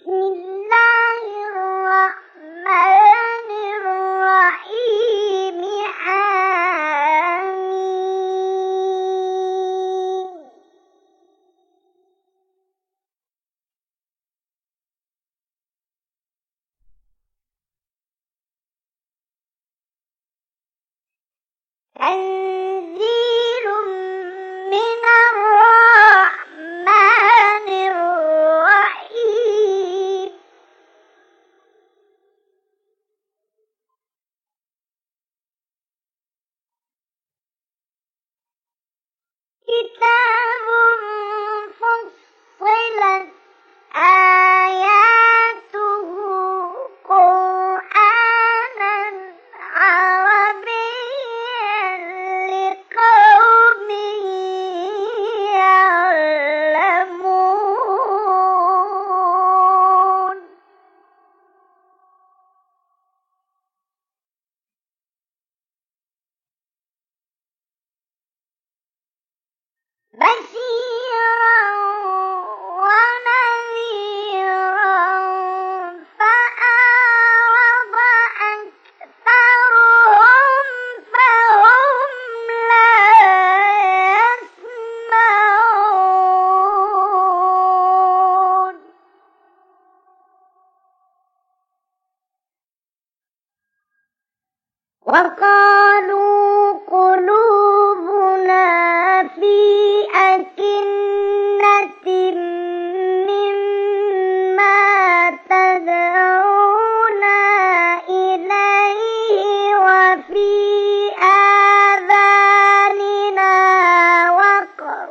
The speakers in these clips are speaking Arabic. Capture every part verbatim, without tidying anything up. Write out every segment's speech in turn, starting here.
بسم الله الرحمن الرحيم حميم تنزيل من الرحمن الرحيم كتاب فصلت آياته قرآنا عربيا لقوم يعلمون بشيرا ونذيرا فأعرض أكثرهم فهم لا يسمعون وقالوا قلوبنا في أكنة مما تدعونا إليه وفي آذاننا وقر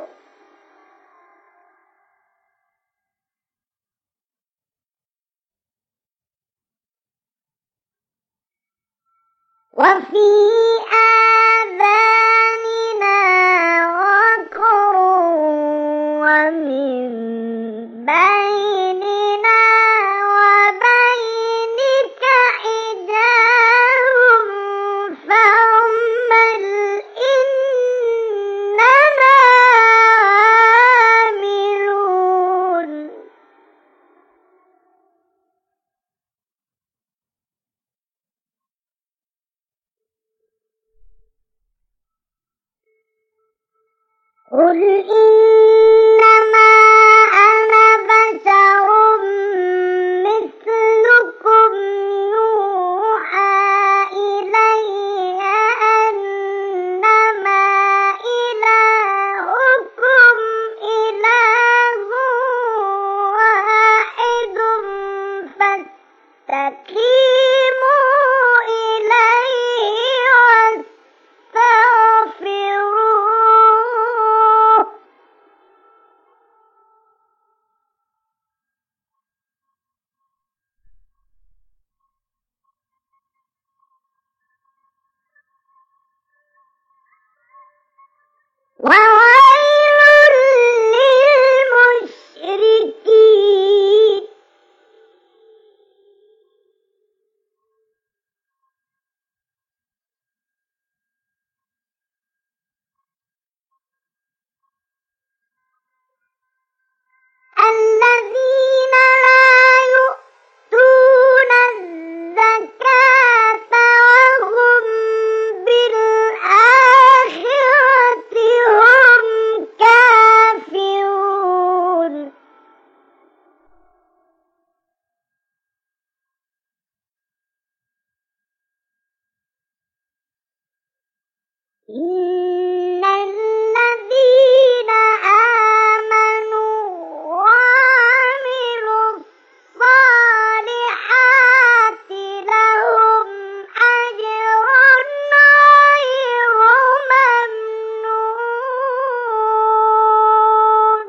وفي آذاننا وقر ومن بيننا وبينك حجاب فاعمل إننا عاملون قل إنما أنا بشر مثلكم يوحى إلي أنما إلهكم إله واحد فاستقيموا إليه واستغفروه وويل للمشركين الذين لا يؤتون الزكاة وهم بالآخرة هم كافرون إن الذين آمنوا وعملوا الصالحات لهم أجر غير ممنون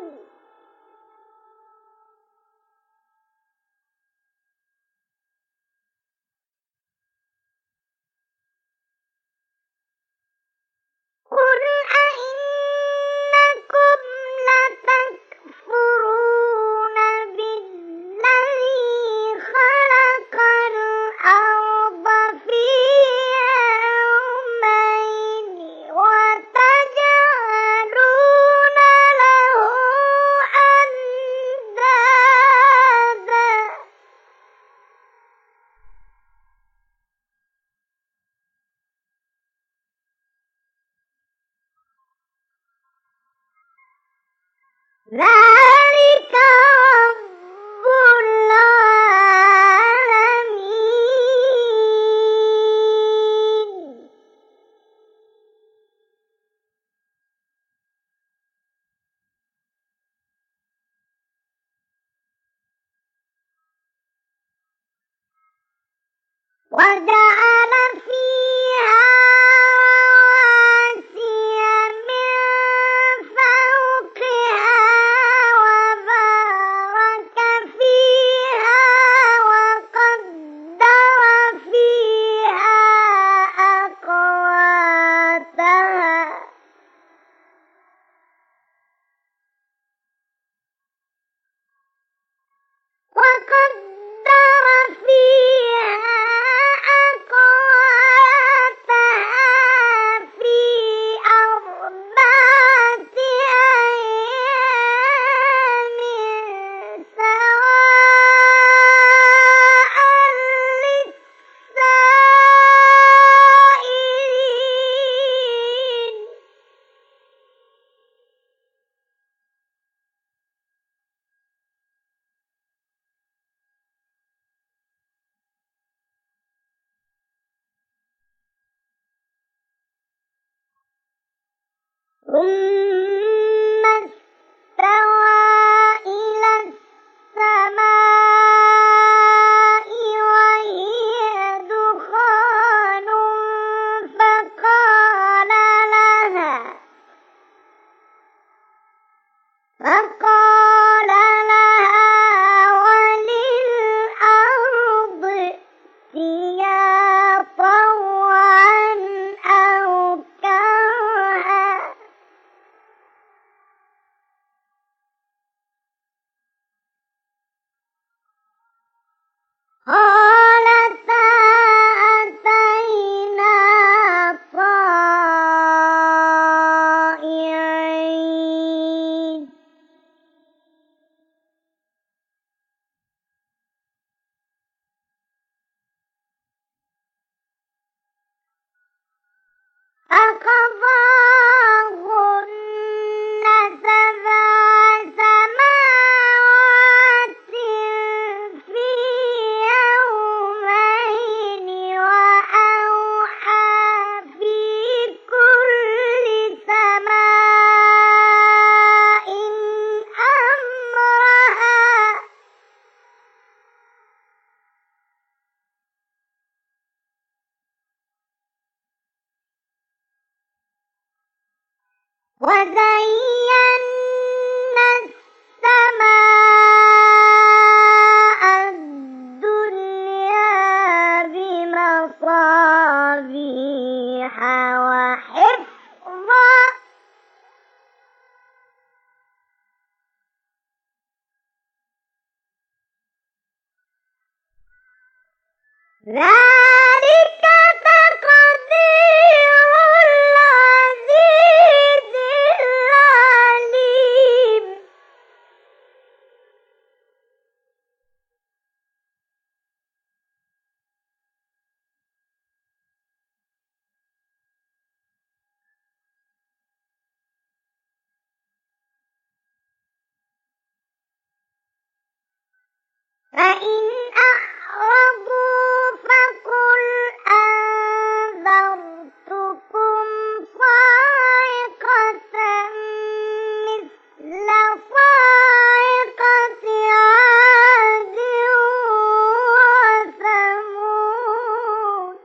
وجعل فيها رواسي من فوقها وبارك فيها وقدر فيها أقواتها وقدر فيها أقواتها في أربعة أيام سواء للسائلين. ثم استوى إلى السماء وهي دخان فقال لها فقال لها وللأرض ائتيا طوعا أو كرها قالتا أتينا طائعين. فقضاهن سبع سماوات في يومين وأوحى في كل سماء أمرها وزينا السماء الدنيا بمصابيح وحفظا ذلك تقدير العزيز العليم. فإن أعرضوا فقل أنذرتكم صاعقة مثل صاعقة عاد وثمود.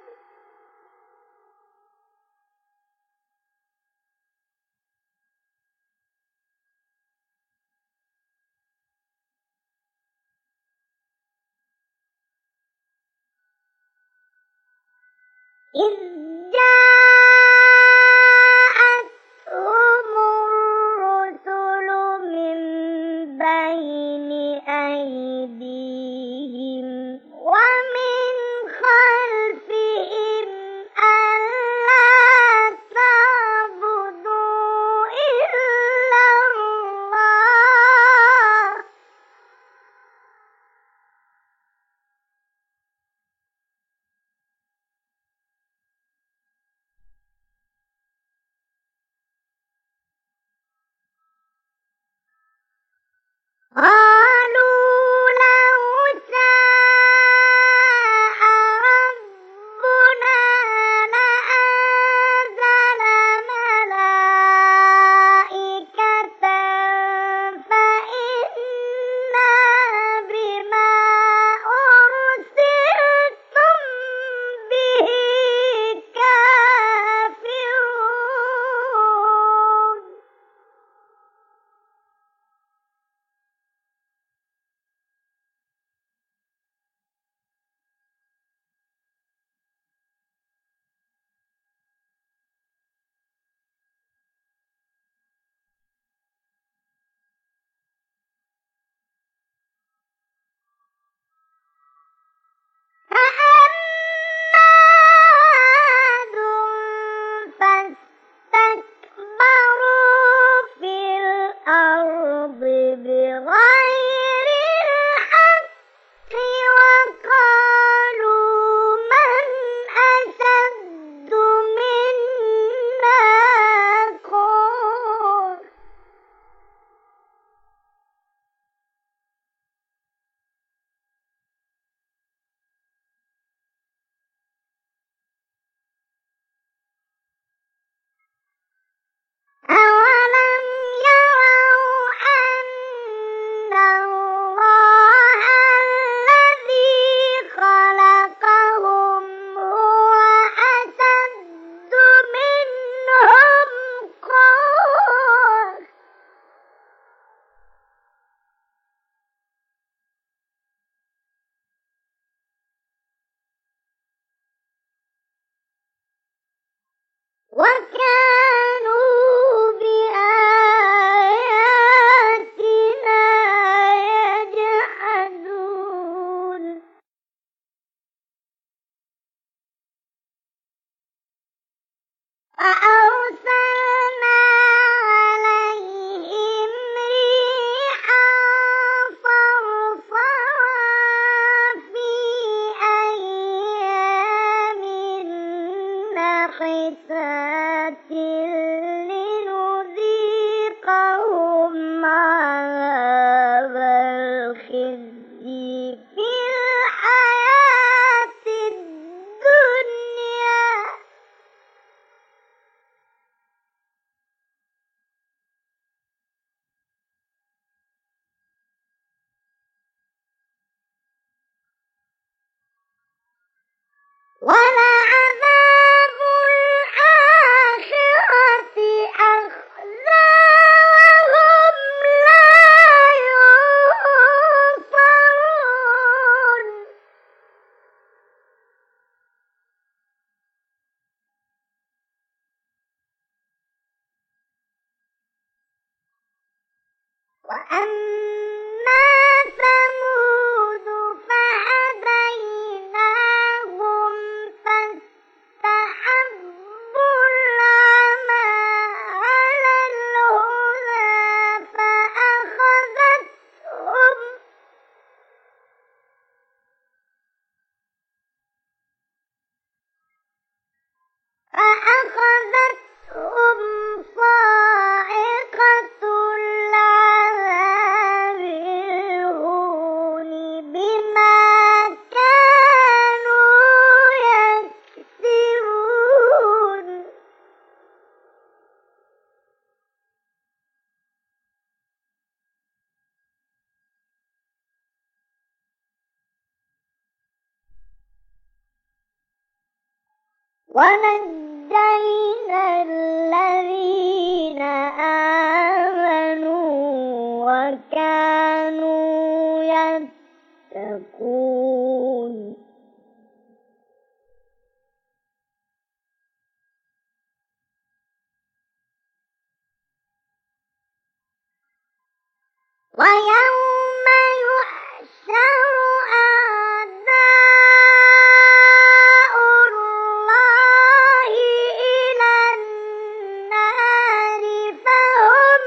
إذ جاءتهم الرسل من بين أيديهم ومن خلفهم ألا تعبدوا إلا الله وكانوا بآياتنا يجحدون فأرسلنا عليهم ريحا صرصرا في أيام نحسات لنذيقهم عذاب الخزي في الحياة الدنيا ولعذاب الآخرة أخزى وهم لا ينصرون وأما ثمود فهديناهم فاستحبوا العمى على الهدى فأخذتهم فأخذتهم صاعقة العذاب الهون بما كانوا يكسبون ونجينا الذين آمنوا وكانوا يتقون ويوم يحشر أعداء الله إلى النار فهم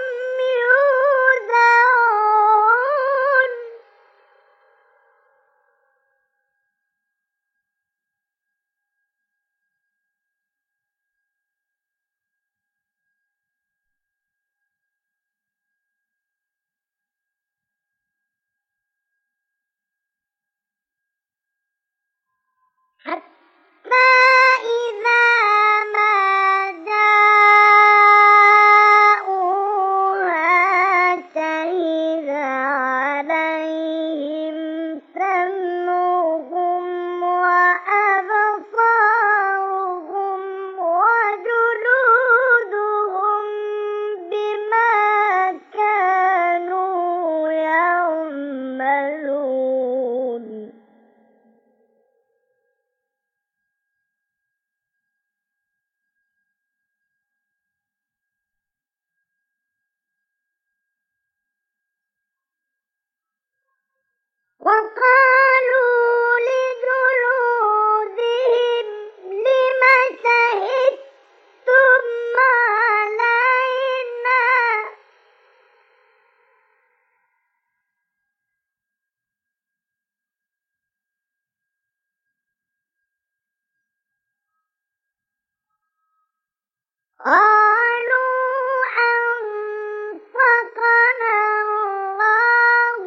يوزعون حتى إذا ما جاءوها شهد عليهم سمعهم وأبصارهم وجلودهم بما كانوا يعملون وقالوا لجلودهم لم شهدتم علينا قالوا أنطقنا الله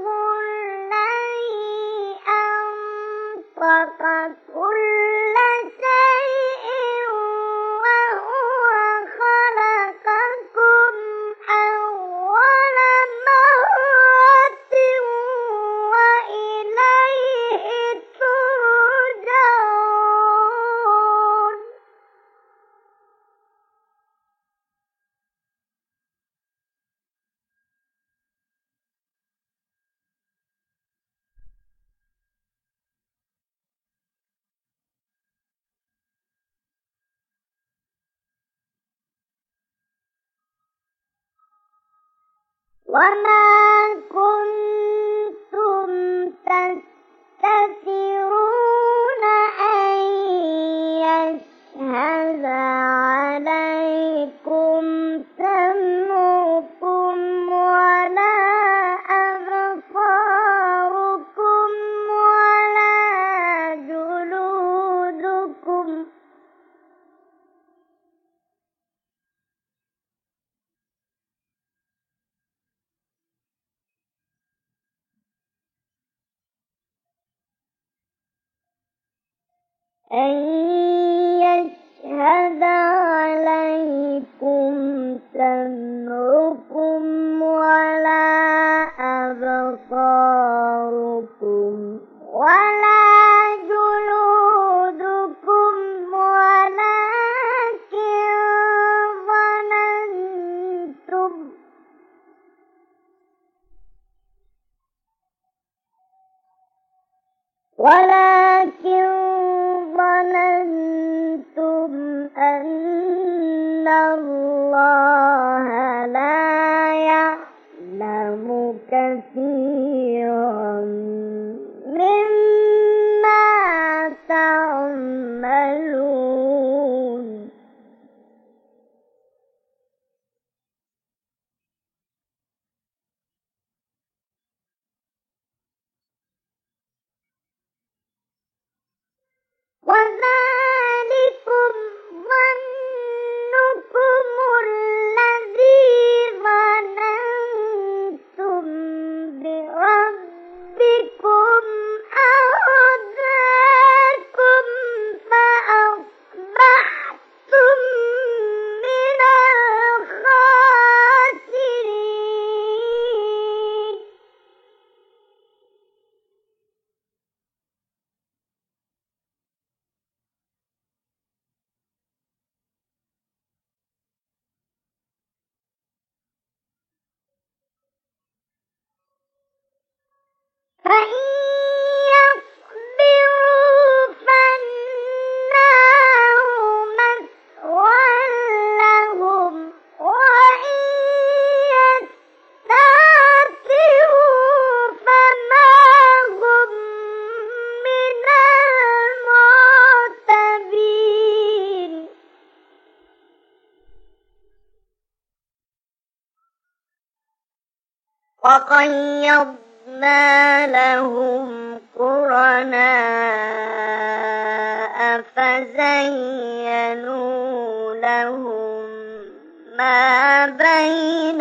الذي أنطق كل شيء وهو خلقكم أول مرة وإليه ترجعون وما كنتم تستترون أن يشهد عليكم سمعكم ولا أبصاركم ولا جلودكم أن يشهد عليكم سمعكم ولا أبصاركم ولا جلودكم ولكن ظننتم ولكن ظننتم أن الله لا يعلم كثيرا مما تعملون وذلكم ظنكم الذي ظننتم بربكم أرداكم فأصبحتم من الخاسرين فإن يصبروا فالنار مثوى لهم وإن يستعتبوا فما هم من المعتبين وقيضنا لهم قرناء فزينوا لهم ما بين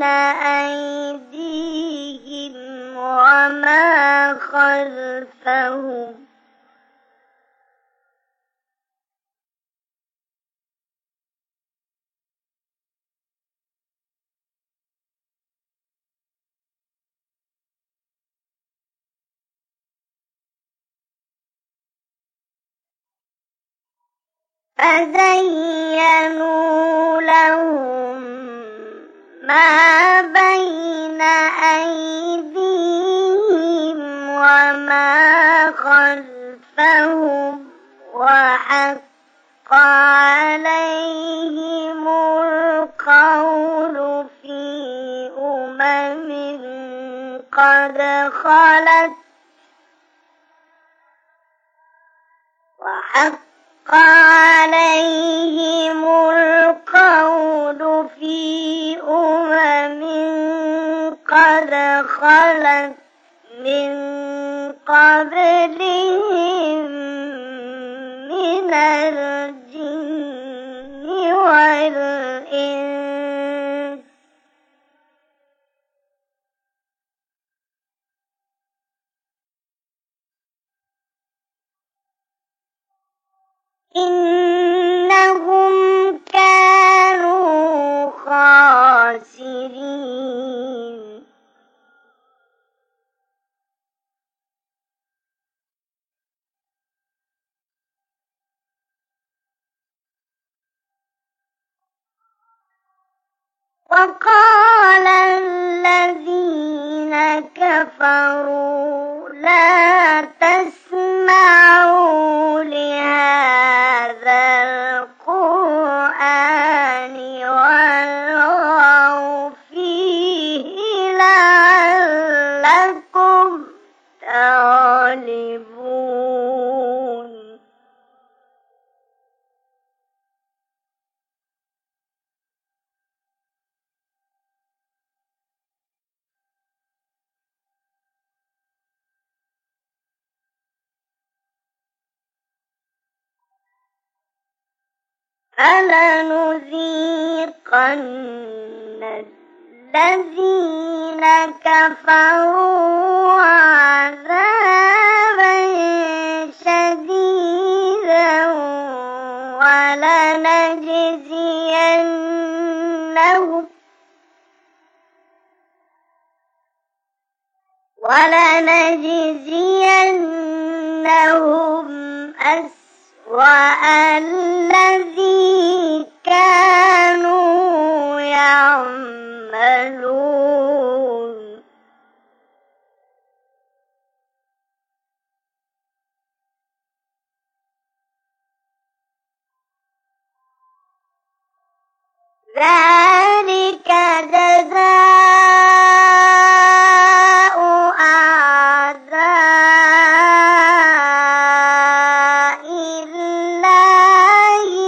أيديهم وما خلفهم فزينوا لهم ما بين أيديهم وما خلفهم وحق عليهم القول في أمم قد خلت وحق عليهم القول في أمم قد خلت من قبلهم من الجن والإنس إنهم كانوا خاسرين وقال الذين كفروا لا تسمعوا لهذا القرآن والغوا فيه لعلكم غالبون فلنذيقن الذين كفروا عذابا شديدا ولنجزينهم ولنجزينهم أسوأ الذي كانوا يعملون ذلك جزاء أعداء الله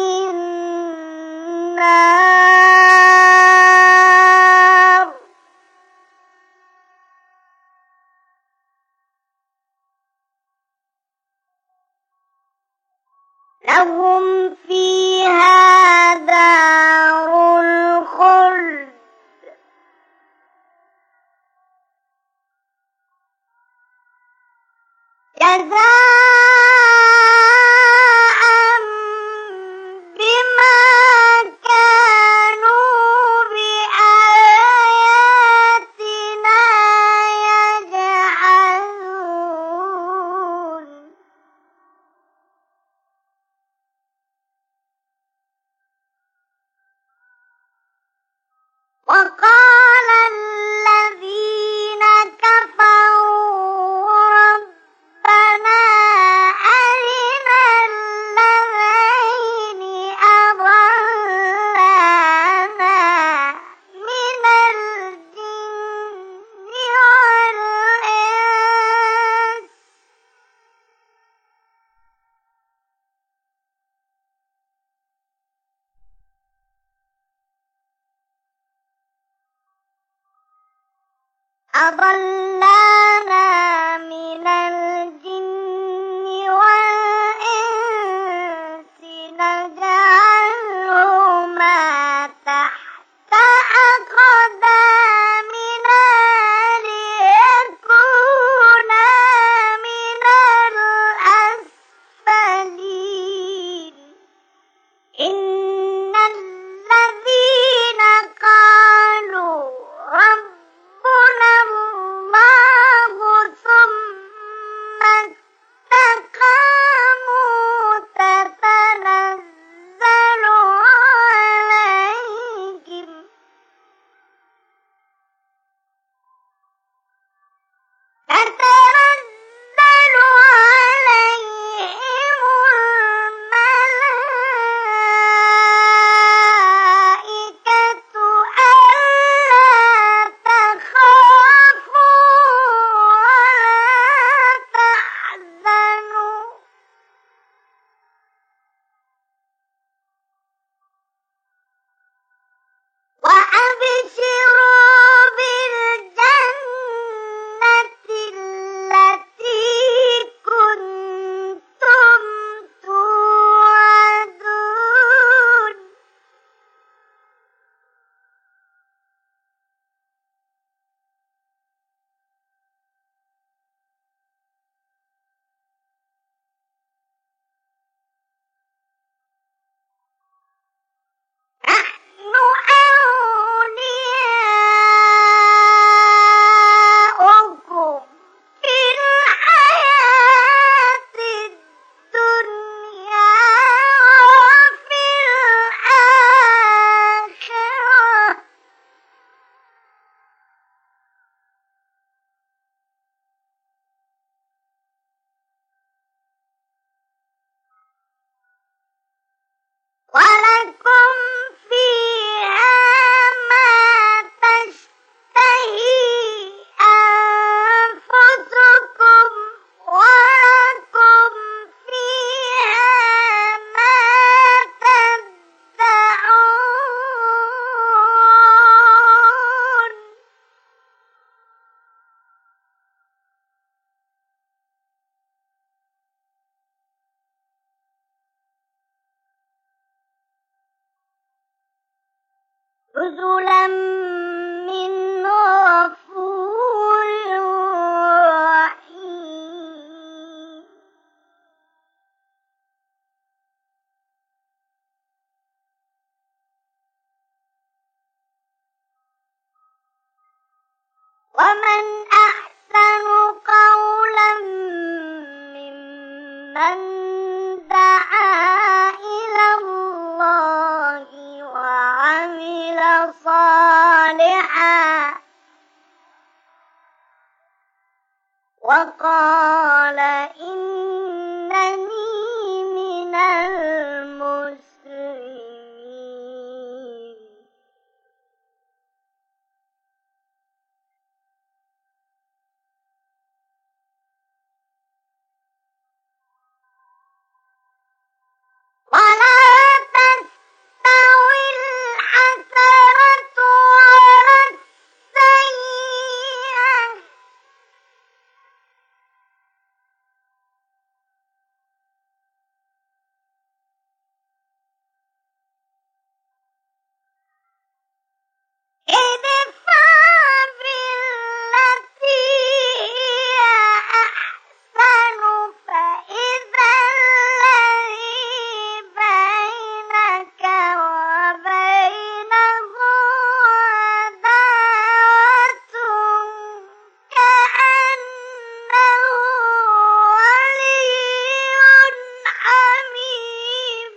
النار لهم فيها دار الخلد جزاء بما كانوا بآياتنا يجحدون وقال الذين كفروا ربنا أرنا الذين أضلانا من الجن والإنس أضلانا من الجن والإنس نجعلهما تحت أقدامنا ليكونا من الأسفلين إن الذين قالوا ربنا الله نزلا من غفور رحيم. ومن أحسن قولا ممن دعا إلى الله وعمل صالحا وقال إنني من المسلمين. ولا تستوي الحسنة ولا السيئة ادفع بالتي هي أحسن فإذا الذي بينك وبينه عداوة كأنه ولي حميم.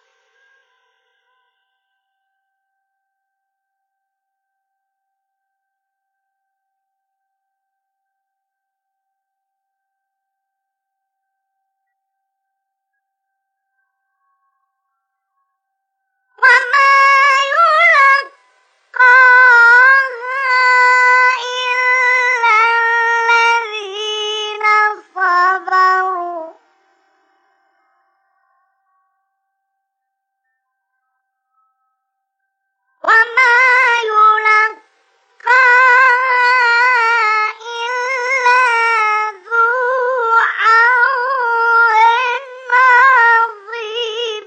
وما يلقاها إلا الذين صبروا وما يلقاها إلا ذو حظ عظيم.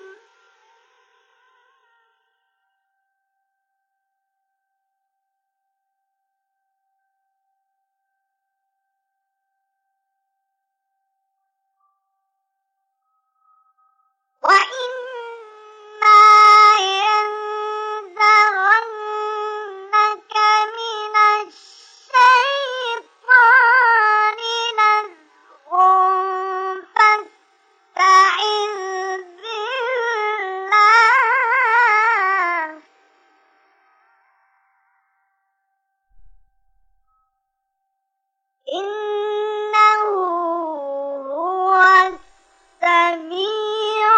وإما ينزغنك من الشيطان نزغ فاستعذ بالله إنه هو السميع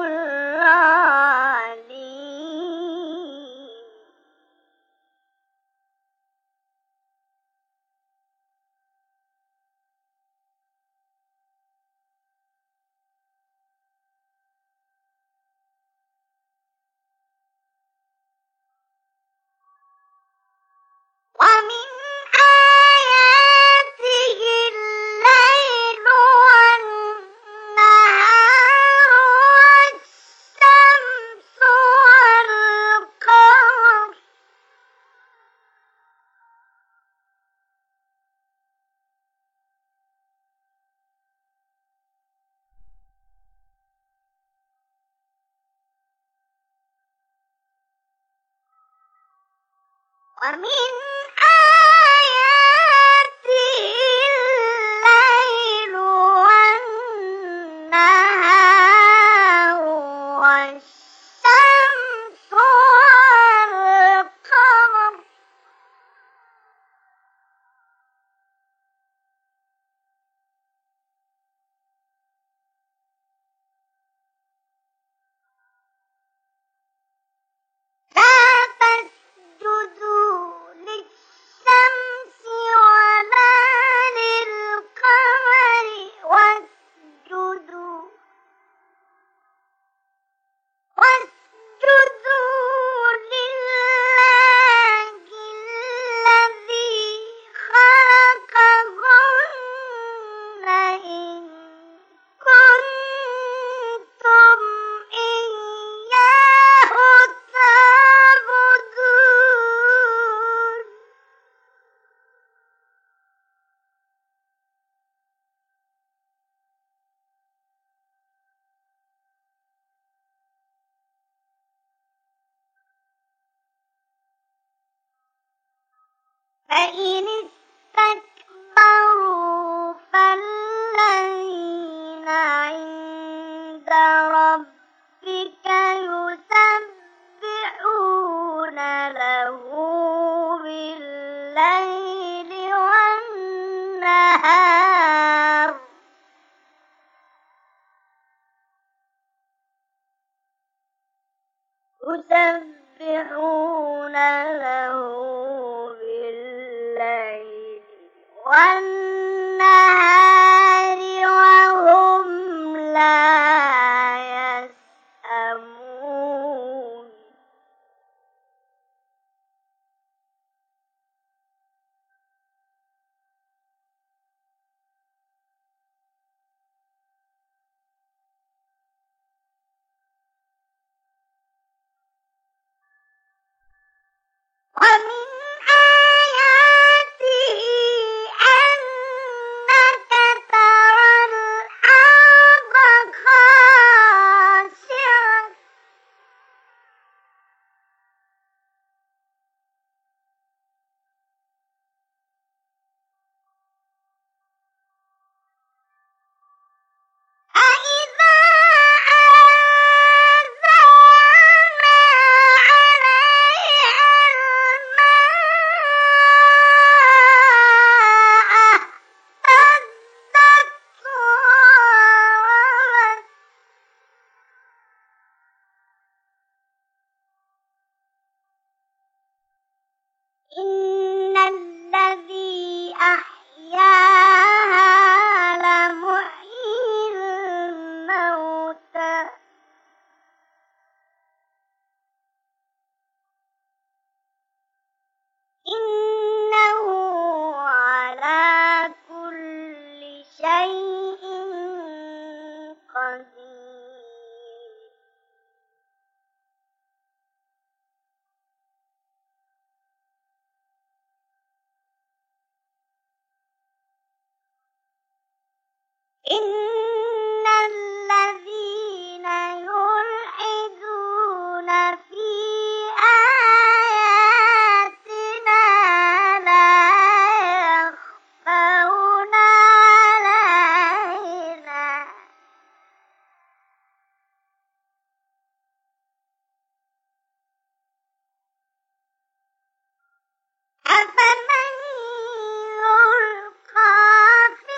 العليم. ومن آياته الليل والنهار والشمس والقمر ومن آياته الليل والنهار والشمس والقمر لا تسجدوا للشمس ولا للقمر واسجدوا واسجدوا لله الذي خلقهن إن كنتم إياه تعبدون. فإن استكبروا فالذين عند ربك يسبحون له بالليل والنهار يسبحون له بالليل والنهار وهم لا يسأمون ومن آياته أنك ترى الأرض خاشعة فإذا أنزلنا عليها الماء اهتزت وربت إن الذي أحياها لمحيي الموتى إنه على كل شيء قدير إن الذين يلحدون في آياتنا لا يخفون علينا أفمن يلقى في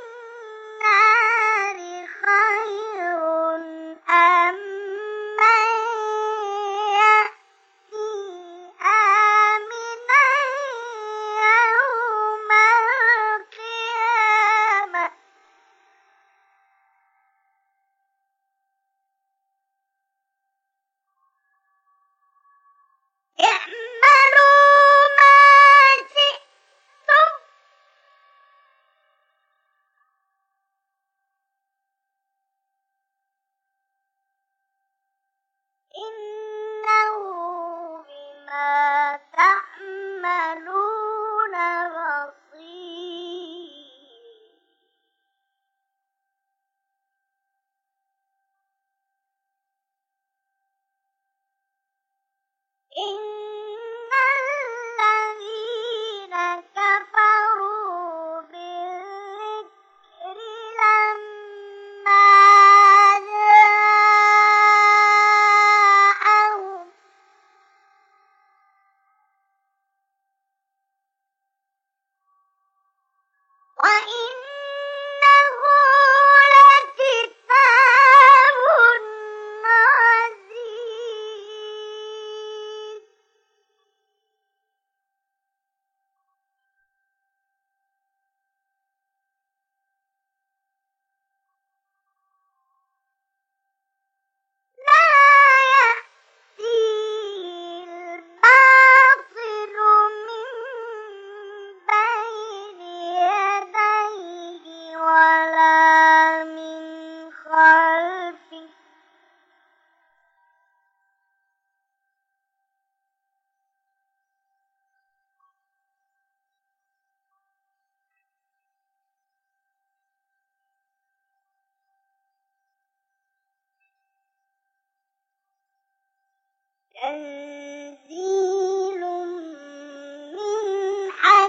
النار خير أم من يأتي آمنا يوم القيامة اعملوا ما شئتم إنه بما تعملون بصير إن الذين كفروا بالذكر لما جاءهم وإنه لكتاب عزيز لا يأتيه الباطل من بين يديه ولا من خلفه تنزيل من حكيم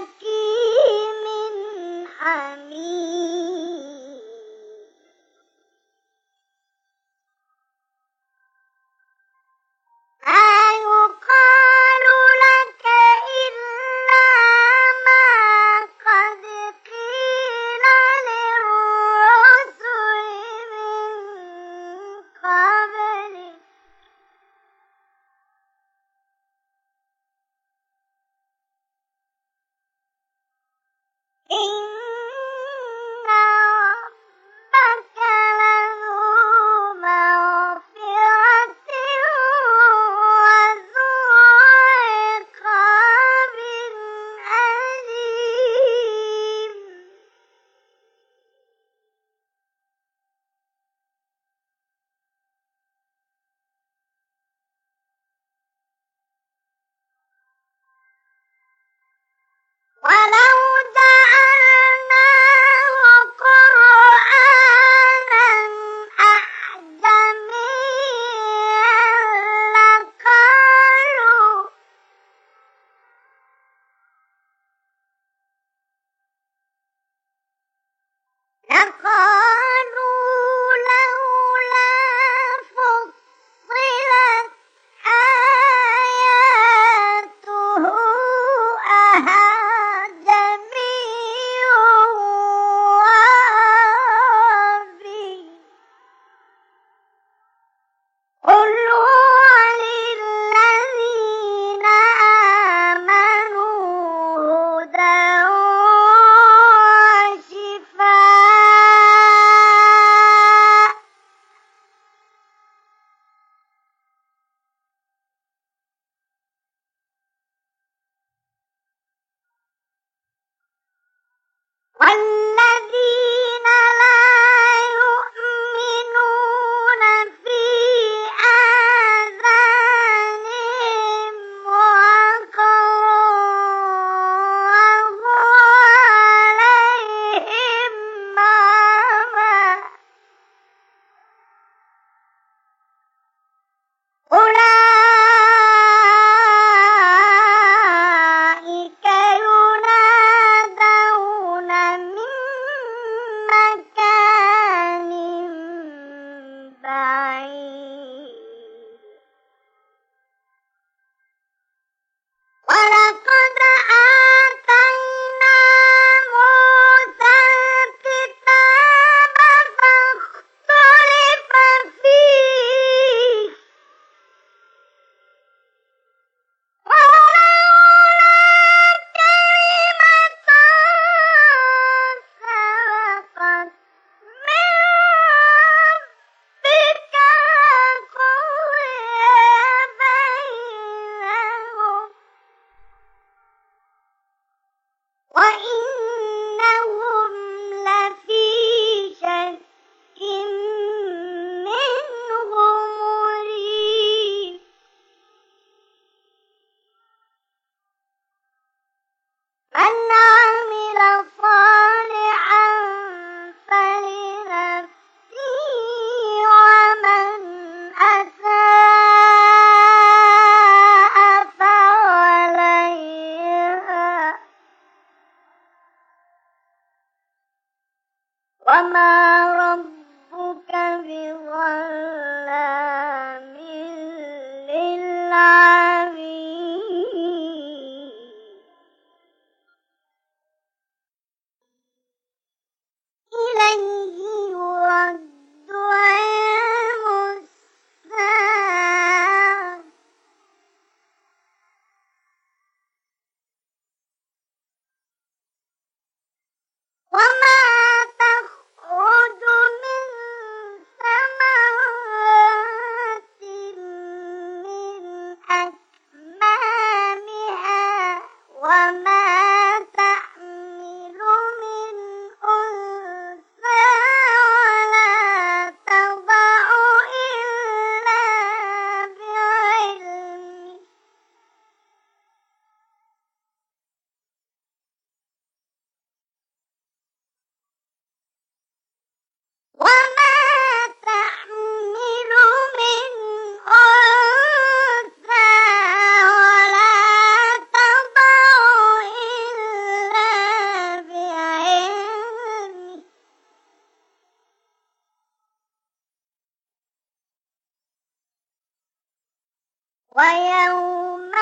ويوم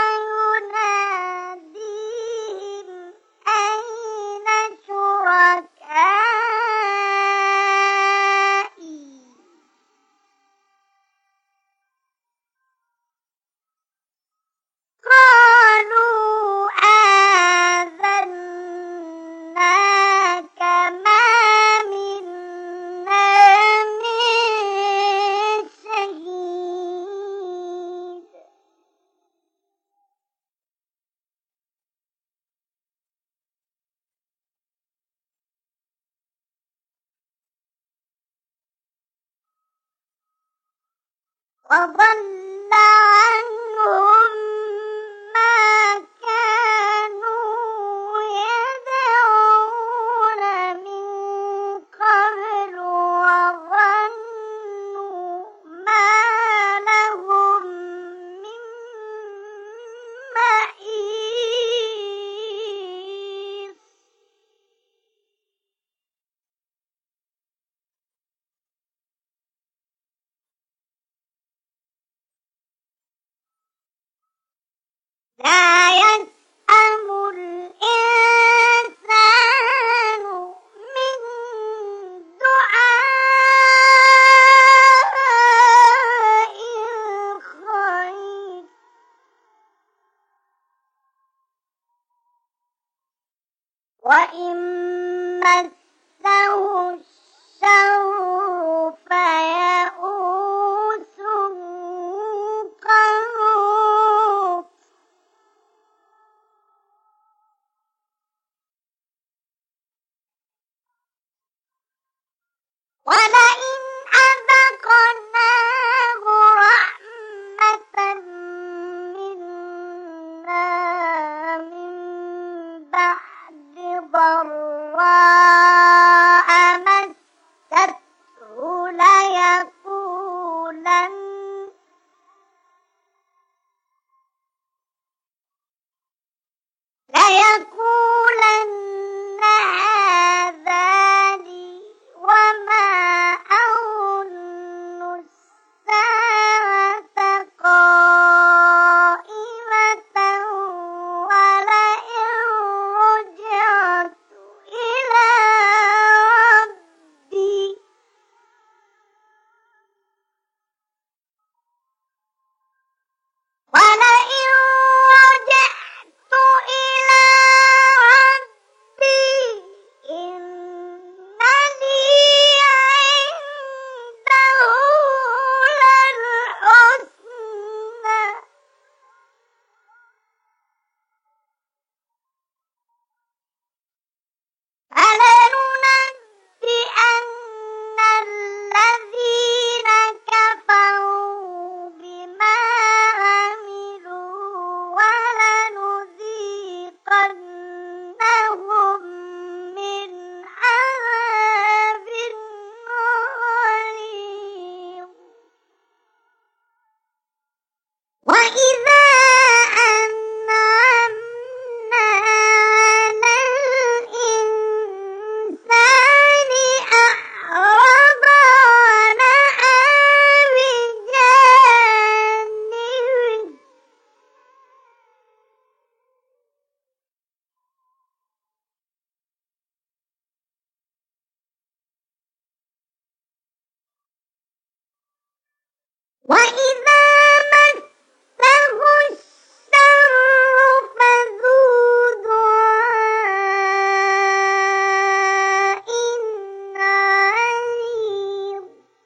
يناديهم أين شركائي قالوا آذناك ما منا من شهيد وضل عنهم ما كانوا يدعون من قبل وظنوا ما لهم من محيص لا يسأم الإنسان من دعاء الخير وإن مسه الشر فيئوس قنوط ولئن أذقناه رحمة منا من بعد ضراء مسته ليقولن ليقولن هذا لي وما أظن الساعة قائمة ولئن رجعت إلى ربي ولئن رجعت إلى ربي إن لي عنده للحسنى فلننبئن الذين كفروا بما عملوا ولنذيقنهم من عذاب غليظ وإذا أنعمنا على الإنسان أعرض ونأى بجانبه وإذا مسه الشر فذو دعاء عريض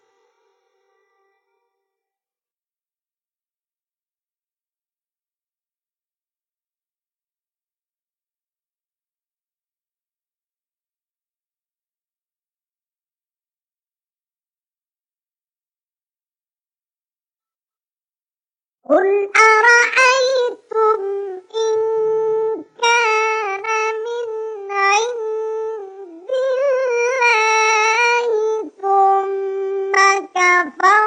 قل أرأيتم إن كان من عند الله ثم كفر